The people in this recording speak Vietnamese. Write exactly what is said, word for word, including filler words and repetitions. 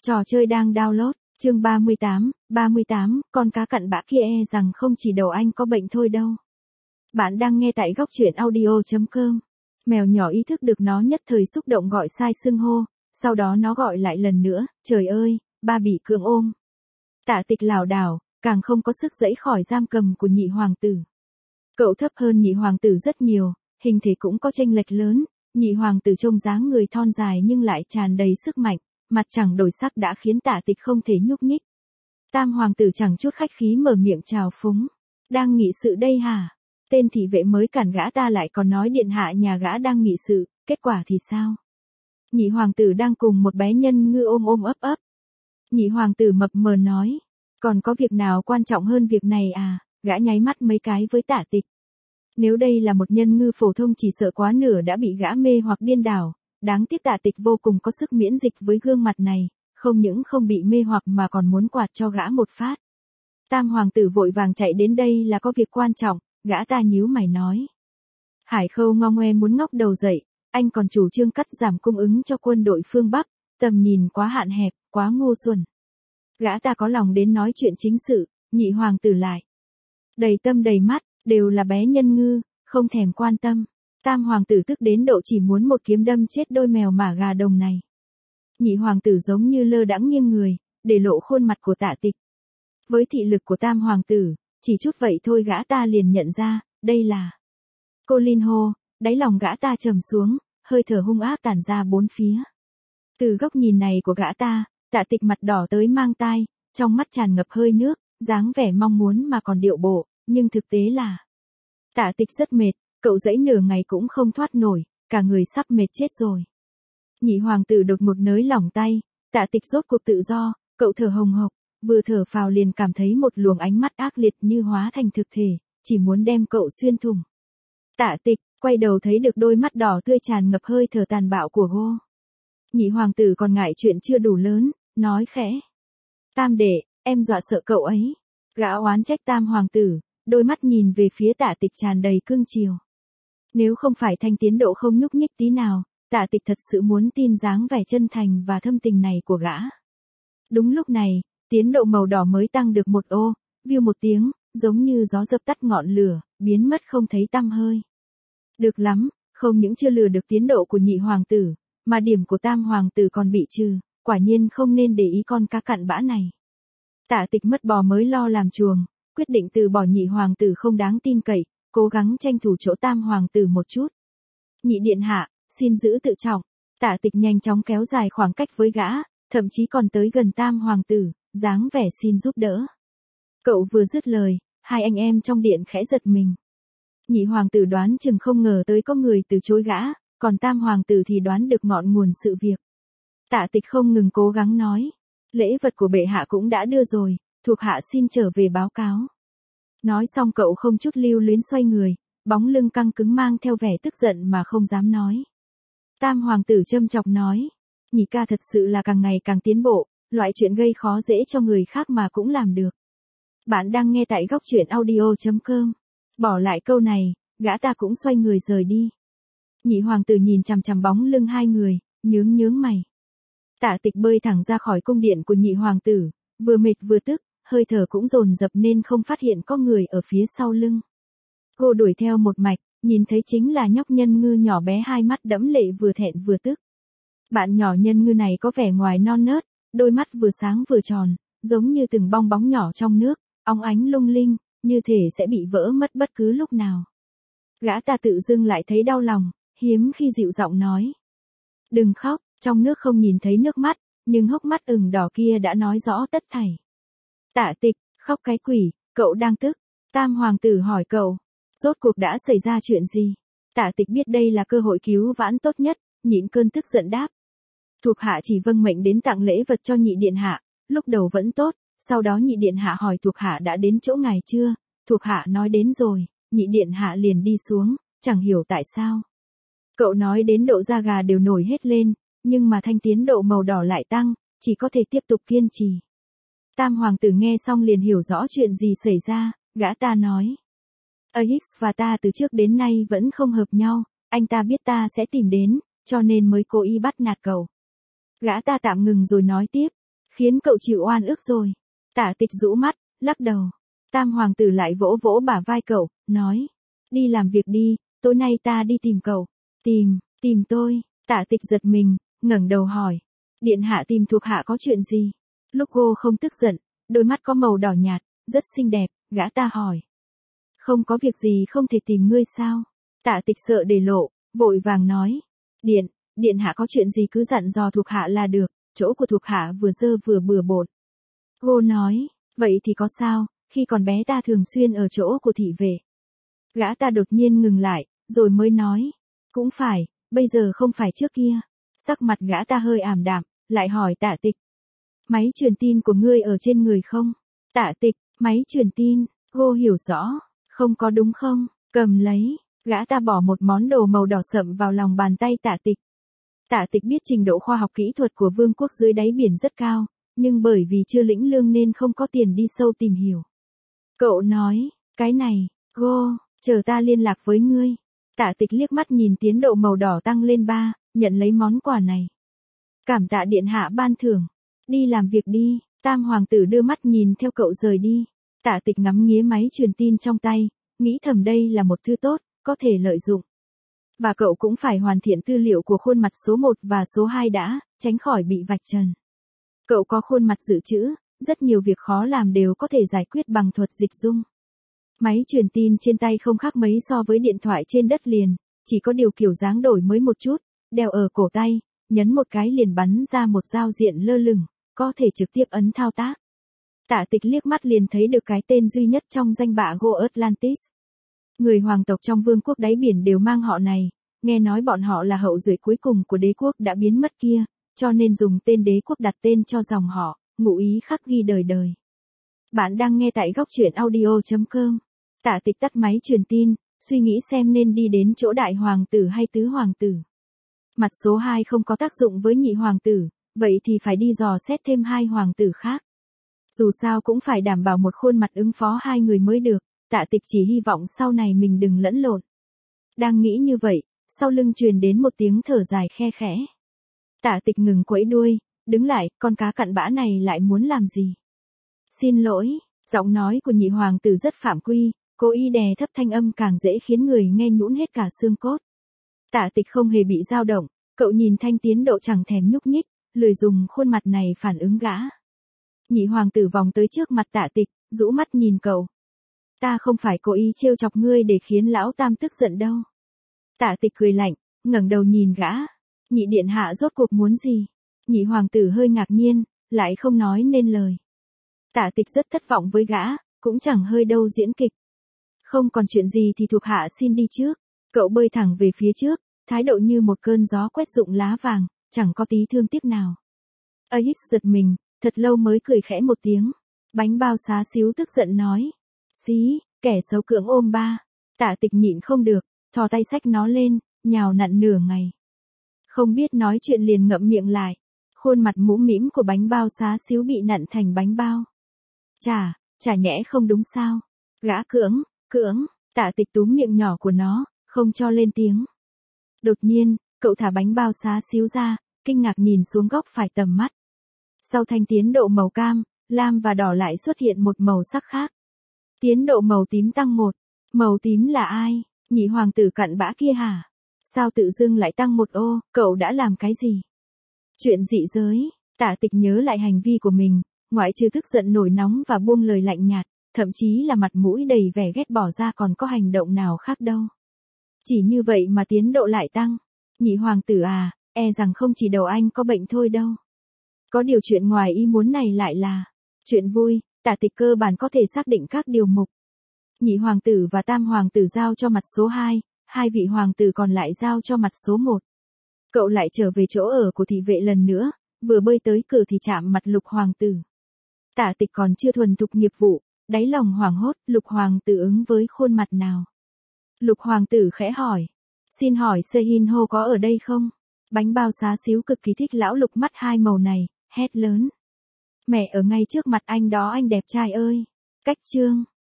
Trò chơi đang download, chương ba mươi tám, ba mươi tám, con cá cặn bã kia e rằng không chỉ đầu anh có bệnh thôi đâu. Bạn đang nghe tại góc truyện audio chấm com. Mèo nhỏ ý thức được nó nhất thời xúc động gọi sai xưng hô, sau đó nó gọi lại lần nữa, trời ơi, ba bị cưỡng ôm. Tạ Tịch lảo đảo, càng không có sức giãy khỏi giam cầm của nhị hoàng tử. Cậu thấp hơn nhị hoàng tử rất nhiều, hình thể cũng có chênh lệch lớn, nhị hoàng tử trông dáng người thon dài nhưng lại tràn đầy sức mạnh, mặt chẳng đổi sắc đã khiến Tạ Tịch không thể nhúc nhích. Tam hoàng tử chẳng chút khách khí mở miệng chào phúng. Đang nghị sự đây hả? Tên thị vệ mới cản gã ta lại còn nói điện hạ nhà gã đang nghị sự, kết quả thì sao? Nhị hoàng tử đang cùng một bé nhân ngư ôm ôm ấp ấp. Nhị hoàng tử mập mờ nói, còn có việc nào quan trọng hơn việc này à? Gã nháy mắt mấy cái với Tạ Tịch. Nếu đây là một nhân ngư phổ thông chỉ sợ quá nửa đã bị gã mê hoặc điên đảo, đáng tiếc Tạ Tịch vô cùng có sức miễn dịch với gương mặt này, không những không bị mê hoặc mà còn muốn quạt cho gã một phát. Tam hoàng tử vội vàng chạy đến đây là có việc quan trọng, gã ta nhíu mày nói. Hải Khâu ngo ngoe muốn ngóc đầu dậy, anh còn chủ trương cắt giảm cung ứng cho quân đội phương Bắc, tầm nhìn quá hạn hẹp, quá ngu xuẩn. Gã ta có lòng đến nói chuyện chính sự, nhị hoàng tử lại. Đầy tâm đầy mắt, đều là bé nhân ngư, không thèm quan tâm. Tam hoàng tử tức đến độ chỉ muốn một kiếm đâm chết đôi mèo mả gà đồng này. Nhị hoàng tử giống như lơ đãng nghiêng người, để lộ khuôn mặt của Tạ Tịch. Với thị lực của tam hoàng tử, chỉ chút vậy thôi gã ta liền nhận ra, đây là cô Linh Hô, đáy lòng gã ta trầm xuống, hơi thở hung ác tản ra bốn phía. Từ góc nhìn này của gã ta, Tạ Tịch mặt đỏ tới mang tai, trong mắt tràn ngập hơi nước, dáng vẻ mong muốn mà còn điệu bộ, nhưng thực tế là Tạ Tịch rất mệt, cậu giãy nửa ngày cũng không thoát nổi, cả người sắp mệt chết rồi. Nhị hoàng tử đột ngột nới lỏng tay, Tạ Tịch rốt cuộc tự do, cậu thở hồng hộc, vừa thở phào liền cảm thấy một luồng ánh mắt ác liệt như hóa thành thực thể, chỉ muốn đem cậu xuyên thủng. Tạ Tịch, quay đầu thấy được đôi mắt đỏ tươi tràn ngập hơi thở tàn bạo của Gô. Nhị hoàng tử còn ngại chuyện chưa đủ lớn, nói khẽ. Tam đệ, em dọa sợ cậu ấy. Gã oán trách tam hoàng tử, đôi mắt nhìn về phía Tạ Tịch tràn đầy cương chiều. Nếu không phải Thanh tiến độ không nhúc nhích tí nào, Tạ Tịch thật sự muốn tin dáng vẻ chân thành và thâm tình này của gã. Đúng lúc này, tiến độ màu đỏ mới tăng được một ô, view một tiếng, giống như gió dập tắt ngọn lửa, biến mất không thấy tăm hơi. Được lắm, không những chưa lừa được tiến độ của nhị hoàng tử, mà điểm của tam hoàng tử còn bị trừ, quả nhiên không nên để ý con cá cặn bã này. Tạ Tịch mất bò mới lo làm chuồng, quyết định từ bỏ nhị hoàng tử không đáng tin cậy, cố gắng tranh thủ chỗ tam hoàng tử một chút. Nhị điện hạ, xin giữ tự trọng. Tạ Tịch nhanh chóng kéo dài khoảng cách với gã, thậm chí còn tới gần tam hoàng tử, dáng vẻ xin giúp đỡ. Cậu vừa dứt lời, hai anh em trong điện khẽ giật mình. Nhị hoàng tử đoán chừng không ngờ tới có người từ chối gã, còn tam hoàng tử thì đoán được ngọn nguồn sự việc. Tạ Tịch không ngừng cố gắng nói, lễ vật của bệ hạ cũng đã đưa rồi, thuộc hạ xin trở về báo cáo. Nói xong cậu không chút lưu luyến xoay người, bóng lưng căng cứng mang theo vẻ tức giận mà không dám nói. Tam hoàng tử châm chọc nói, nhị ca thật sự là càng ngày càng tiến bộ, loại chuyện gây khó dễ cho người khác mà cũng làm được. Bạn đang nghe tại góc truyện audio chấm com. Bỏ lại câu này, gã ta cũng xoay người rời đi. Nhị hoàng tử nhìn chằm chằm bóng lưng hai người, nhướng nhướng mày. Tạ Tịch bơi thẳng ra khỏi cung điện của nhị hoàng tử, vừa mệt vừa tức, hơi thở cũng dồn dập nên không phát hiện có người ở phía sau lưng. Cô đuổi theo một mạch, nhìn thấy chính là nhóc nhân ngư nhỏ bé hai mắt đẫm lệ vừa thẹn vừa tức. Bạn nhỏ nhân ngư này có vẻ ngoài non nớt, đôi mắt vừa sáng vừa tròn, giống như từng bong bóng nhỏ trong nước, óng ánh lung linh, như thể sẽ bị vỡ mất bất cứ lúc nào. Gã ta tự dưng lại thấy đau lòng, hiếm khi dịu giọng nói. Đừng khóc, trong nước không nhìn thấy nước mắt, nhưng hốc mắt ửng đỏ kia đã nói rõ tất thảy. Tạ Tịch, khóc cái quỷ, cậu đang tức. Tam hoàng tử hỏi cậu, rốt cuộc đã xảy ra chuyện gì? Tạ Tịch biết đây là cơ hội cứu vãn tốt nhất, nhịn cơn tức giận đáp. Thuộc hạ chỉ vâng mệnh đến tặng lễ vật cho nhị điện hạ, lúc đầu vẫn tốt, sau đó nhị điện hạ hỏi thuộc hạ đã đến chỗ ngài chưa, thuộc hạ nói đến rồi, nhị điện hạ liền đi xuống, chẳng hiểu tại sao. Cậu nói đến độ da gà đều nổi hết lên, nhưng mà thanh tiến độ màu đỏ lại tăng, chỉ có thể tiếp tục kiên trì. Tam hoàng tử nghe xong liền hiểu rõ chuyện gì xảy ra, gã ta nói. a ích và ta từ trước đến nay vẫn không hợp nhau, anh ta biết ta sẽ tìm đến, cho nên mới cố ý bắt nạt cậu. Gã ta tạm ngừng rồi nói tiếp, khiến cậu chịu oan ức rồi. Tạ Tịch rũ mắt, lắc đầu. Tam hoàng tử lại vỗ vỗ bả vai cậu, nói. Đi làm việc đi, tối nay ta đi tìm cậu. Tìm, tìm tôi. Tạ Tịch giật mình, ngẩng đầu hỏi. Điện hạ tìm thuộc hạ có chuyện gì? Lúc cô không tức giận, đôi mắt có màu đỏ nhạt, rất xinh đẹp, gã ta hỏi. Không có việc gì không thể tìm ngươi sao? Tạ Tịch sợ để lộ, vội vàng nói. Điện, điện hạ có chuyện gì cứ dặn dò thuộc hạ là được, chỗ của thuộc hạ vừa dơ vừa bừa bộn. Cô nói, vậy thì có sao, khi còn bé ta thường xuyên ở chỗ của thị vệ. Gã ta đột nhiên ngừng lại, rồi mới nói. Cũng phải, bây giờ không phải trước kia. Sắc mặt gã ta hơi ảm đạm, lại hỏi Tạ Tịch. Máy truyền tin của ngươi ở trên người không? Tạ Tịch, máy truyền tin, cô hiểu rõ, không có đúng không? Cầm lấy, gã ta bỏ một món đồ màu đỏ sậm vào lòng bàn tay Tạ Tịch. Tạ Tịch biết trình độ khoa học kỹ thuật của vương quốc dưới đáy biển rất cao, nhưng bởi vì chưa lĩnh lương nên không có tiền đi sâu tìm hiểu. Cậu nói, cái này, cô, chờ ta liên lạc với ngươi. Tạ Tịch liếc mắt nhìn tiến độ màu đỏ tăng lên ba, nhận lấy món quà này. Cảm tạ điện hạ ban thưởng. Đi làm việc đi, Tam hoàng tử đưa mắt nhìn theo cậu rời đi. Tạ Tịch ngắm nghía máy truyền tin trong tay, nghĩ thầm đây là một thứ tốt, có thể lợi dụng. Và cậu cũng phải hoàn thiện tư liệu của khuôn mặt số một và số hai đã, tránh khỏi bị vạch trần. Cậu có khuôn mặt dự trữ, rất nhiều việc khó làm đều có thể giải quyết bằng thuật dịch dung. Máy truyền tin trên tay không khác mấy so với điện thoại trên đất liền, chỉ có điều kiểu dáng đổi mới một chút, đeo ở cổ tay, nhấn một cái liền bắn ra một giao diện lơ lửng, có thể trực tiếp ấn thao tác. Tạ Tịch liếc mắt liền thấy được cái tên duy nhất trong danh bạ Go Atlantis. Người hoàng tộc trong vương quốc đáy biển đều mang họ này, nghe nói bọn họ là hậu duệ cuối cùng của đế quốc đã biến mất kia, cho nên dùng tên đế quốc đặt tên cho dòng họ, ngụ ý khắc ghi đời đời. Bạn đang nghe tại góc truyện audio chấm com. Tạ Tịch tắt máy truyền tin, suy nghĩ xem nên đi đến chỗ đại hoàng tử hay tứ hoàng tử. Mặt số hai không có tác dụng với nhị hoàng tử, vậy thì phải đi dò xét thêm hai hoàng tử khác. Dù sao cũng phải đảm bảo một khuôn mặt ứng phó hai người mới được, Tạ Tịch chỉ hy vọng sau này mình đừng lẫn lộn. Đang nghĩ như vậy, sau lưng truyền đến một tiếng thở dài khe khẽ. Tạ Tịch ngừng quẫy đuôi, đứng lại, con cá cặn bã này lại muốn làm gì? Xin lỗi, giọng nói của nhị hoàng tử rất phạm quy, cố ý đè thấp thanh âm càng dễ khiến người nghe nhũn hết cả xương cốt. Tạ Tịch không hề bị dao động, cậu nhìn thanh tiến độ chẳng thèm nhúc nhích, lười dùng khuôn mặt này phản ứng gã. Nhị hoàng tử vòng tới trước mặt Tạ Tịch, rũ mắt nhìn cậu. Ta không phải cố ý trêu chọc ngươi để khiến lão tam tức giận đâu. Tạ Tịch cười lạnh, ngẩng đầu nhìn gã. Nhị điện hạ rốt cuộc muốn gì? Nhị hoàng tử hơi ngạc nhiên, lại không nói nên lời. Tạ Tịch rất thất vọng với gã, cũng chẳng hơi đâu diễn kịch. Không còn chuyện gì thì thuộc hạ xin đi trước. Cậu bơi thẳng về phía trước, thái độ như một cơn gió quét rụng lá vàng, chẳng có tí thương tiếc nào. A X giật mình, thật lâu mới cười khẽ một tiếng. Bánh bao xá xíu tức giận nói. Xí, kẻ xấu cưỡng ôm ba. Tạ Tịch nhịn không được, thò tay xách nó lên, nhào nặn nửa ngày. Không biết nói chuyện liền ngậm miệng lại. Khuôn mặt mũm mĩm của bánh bao xá xíu bị nặn thành bánh bao. Chà, chả nhẽ không đúng sao? Gã cưỡng, cưỡng, Tạ Tịch túm miệng nhỏ của nó, không cho lên tiếng. Đột nhiên, cậu thả bánh bao xá xíu ra, kinh ngạc nhìn xuống góc phải tầm mắt. Sau thanh tiến độ màu cam, lam và đỏ lại xuất hiện một màu sắc khác. Tiến độ màu tím tăng một. Màu tím là ai? Nhị hoàng tử cặn bã kia hả? Sao tự dưng lại tăng một ô, cậu đã làm cái gì? Chuyện dị giới, Tạ Tịch nhớ lại hành vi của mình, ngoại trừ tức giận nổi nóng và buông lời lạnh nhạt, thậm chí là mặt mũi đầy vẻ ghét bỏ ra còn có hành động nào khác đâu. Chỉ như vậy mà tiến độ lại tăng. Nhị hoàng tử à, e rằng không chỉ đầu anh có bệnh thôi đâu. Có điều chuyện ngoài ý muốn này lại là chuyện vui, Tạ Tịch cơ bản có thể xác định các điều mục. Nhị hoàng tử và tam hoàng tử giao cho mặt số hai, hai vị hoàng tử còn lại giao cho mặt số một. Cậu lại trở về chỗ ở của thị vệ lần nữa, vừa bơi tới cửa thì chạm mặt Lục hoàng tử. Tạ Tịch còn chưa thuần thục nghiệp vụ, đáy lòng hoảng hốt, Lục hoàng tử ứng với khuôn mặt nào? Lục hoàng tử khẽ hỏi, xin hỏi Sehin Ho có ở đây không? Bánh bao xá xíu cực kỳ thích lão Lục mắt hai màu này, hét lớn. Mẹ ở ngay trước mặt anh đó anh đẹp trai ơi. Cách chương.